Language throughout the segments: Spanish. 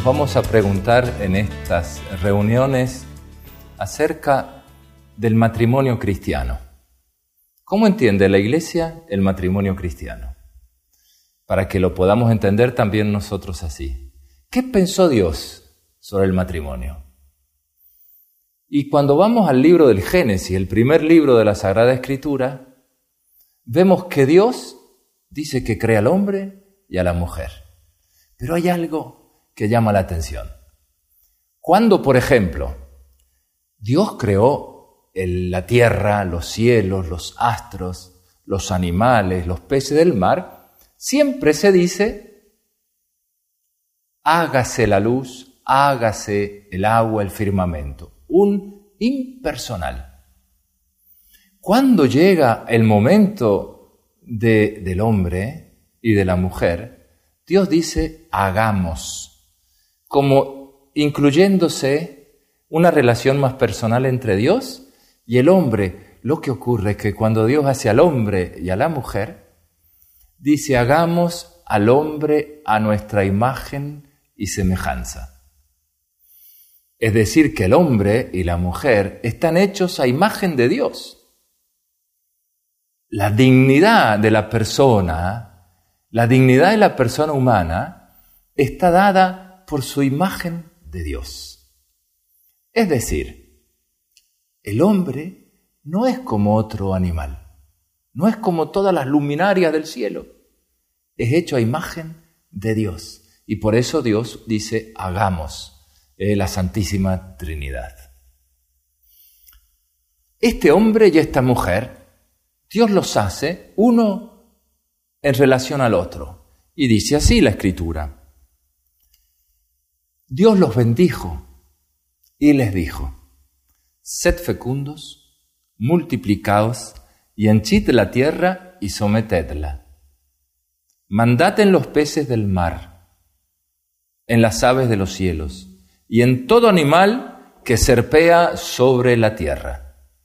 Nos vamos a preguntar en estas reuniones acerca del matrimonio cristiano. ¿Cómo entiende la Iglesia el matrimonio cristiano? Para que lo podamos entender también nosotros así. ¿Qué pensó Dios sobre el matrimonio? Y cuando vamos al libro del Génesis, el primer libro de la Sagrada Escritura, vemos que Dios dice que crea al hombre y a la mujer. Pero hay algo que llama la atención. Cuando, por ejemplo, Dios creó la tierra, los cielos, los astros, los animales, los peces del mar, siempre se dice, hágase la luz, hágase el agua, el firmamento, un impersonal. Cuando llega el momento del hombre y de la mujer, Dios dice, hagamos, como incluyéndose una relación más personal entre Dios y el hombre. Lo que ocurre es que cuando Dios hace al hombre y a la mujer, dice, hagamos al hombre a nuestra imagen y semejanza. Es decir, que el hombre y la mujer están hechos a imagen de Dios. La dignidad de la persona humana está dada por su imagen de Dios. Es decir, el hombre no es como otro animal, no es como todas las luminarias del cielo, es hecho a imagen de Dios. Y por eso Dios dice, hagamos la Santísima Trinidad. Este hombre y esta mujer, Dios los hace uno en relación al otro. Y dice así la Escritura. Dios los bendijo y les dijo, sed fecundos, multiplicaos y henchid la tierra y sometedla. Mandad en los peces del mar, en las aves de los cielos y en todo animal que serpea sobre la tierra.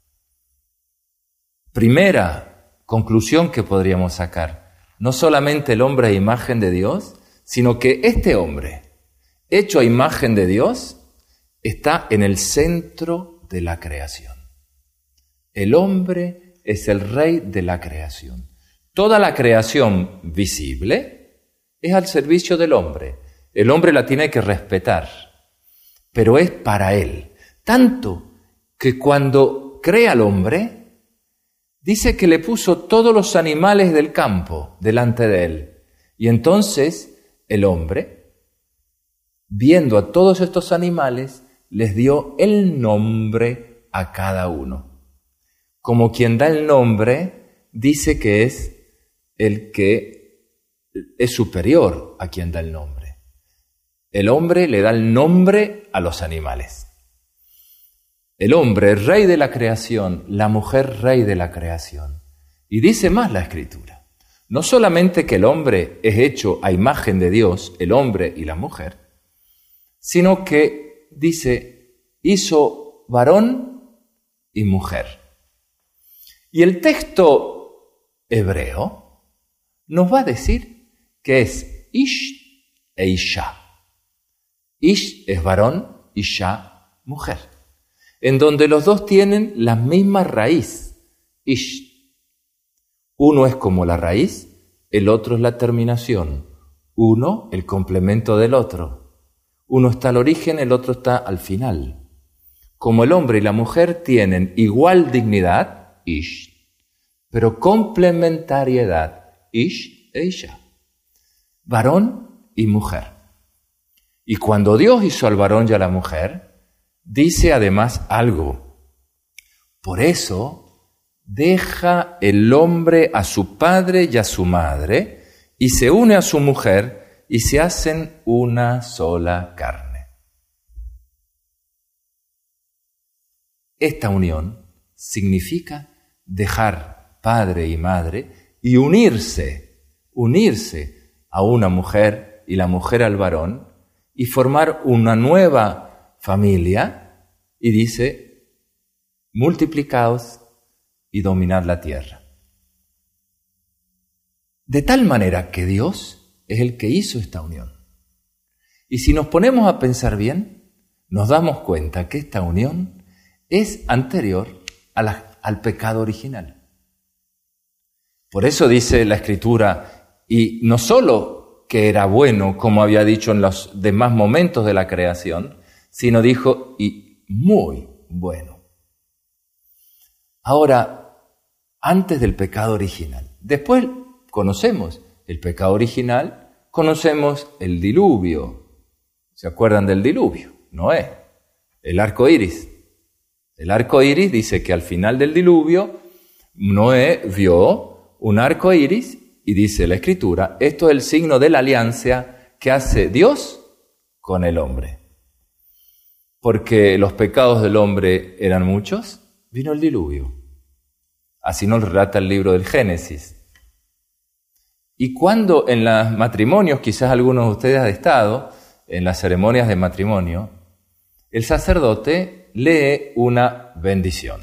Primera conclusión que podríamos sacar, no solamente el hombre a imagen de Dios, sino que este hombre, hecho a imagen de Dios, está en el centro de la creación. El hombre es el rey de la creación. Toda la creación visible es al servicio del hombre. El hombre la tiene que respetar, pero es para él. Tanto que cuando crea al hombre, dice que le puso todos los animales del campo delante de él. Y entonces el hombre, viendo a todos estos animales, les dio el nombre a cada uno. Como quien da el nombre, dice que es el que es superior a quien da el nombre. El hombre le da el nombre a los animales. El hombre, rey de la creación, la mujer, rey de la creación. Y dice más la Escritura. No solamente que el hombre es hecho a imagen de Dios, el hombre y la mujer, sino que dice, hizo varón y mujer. Y el texto hebreo nos va a decir que es Ish e Isha. Ish es varón, Isha, mujer. En donde los dos tienen la misma raíz, Ish. Uno es como la raíz, el otro es la terminación. Uno, el complemento del otro. Uno está al origen, el otro está al final. Como el hombre y la mujer tienen igual dignidad, Ish, pero complementariedad, Ish e Isha. Varón y mujer. Y cuando Dios hizo al varón y a la mujer, dice además algo. Por eso deja el hombre a su padre y a su madre y se une a su mujer y se hacen una sola carne. Esta unión significa dejar padre y madre y unirse a una mujer y la mujer al varón y formar una nueva familia, y dice, multiplicaos y dominad la tierra. De tal manera que Dios es el que hizo esta unión. Y si nos ponemos a pensar bien, nos damos cuenta que esta unión es anterior al pecado original. Por eso dice la Escritura, y no solo que era bueno, como había dicho en los demás momentos de la creación, sino dijo, y muy bueno. Ahora, antes del pecado original. Después conocemos el pecado original, conocemos el diluvio. ¿Se acuerdan del diluvio? Noé, el arco iris. El arco iris dice que al final del diluvio, Noé vio un arco iris y dice la Escritura, esto es el signo de la alianza que hace Dios con el hombre. Porque los pecados del hombre eran muchos, vino el diluvio. Así nos relata el libro del Génesis. Y cuando en los matrimonios, quizás algunos de ustedes han estado, en las ceremonias de matrimonio, el sacerdote lee una bendición.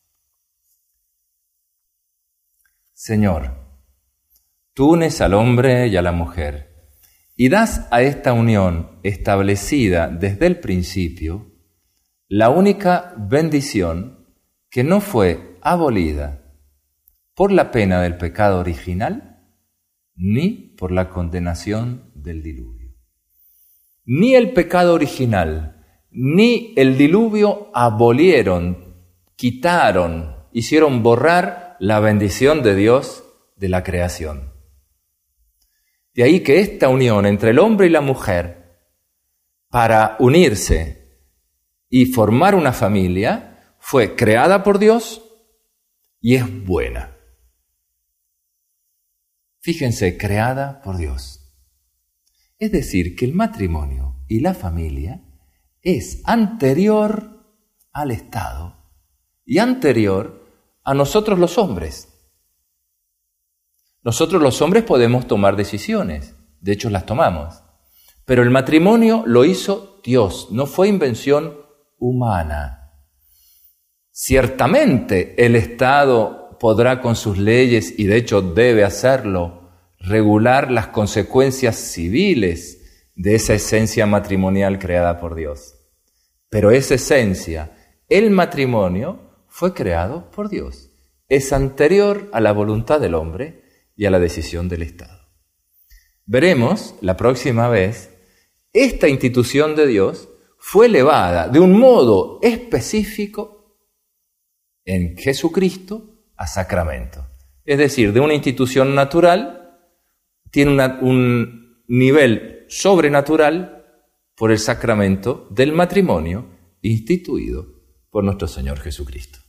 Señor, tú unes al hombre y a la mujer y das a esta unión establecida desde el principio la única bendición que no fue abolida por la pena del pecado original ni por la condenación del diluvio. Ni el pecado original ni el diluvio abolieron, quitaron, hicieron borrar la bendición de Dios de la creación. De ahí que esta unión entre el hombre y la mujer, para unirse y formar una familia, fue creada por Dios y es buena. Fíjense, creada por Dios. Es decir, que el matrimonio y la familia es anterior al Estado y anterior a nosotros los hombres. Nosotros los hombres podemos tomar decisiones, de hecho las tomamos, pero el matrimonio lo hizo Dios, no fue invención humana. Ciertamente el Estado podrá con sus leyes, y de hecho debe hacerlo, regular las consecuencias civiles de esa esencia matrimonial creada por Dios. Pero esa esencia, el matrimonio, fue creado por Dios. Es anterior a la voluntad del hombre y a la decisión del Estado. Veremos la próxima vez, esta institución de Dios fue elevada de un modo específico en Jesucristo a sacramento. Es decir, de una institución natural, tiene un nivel sobrenatural por el sacramento del matrimonio instituido por nuestro Señor Jesucristo.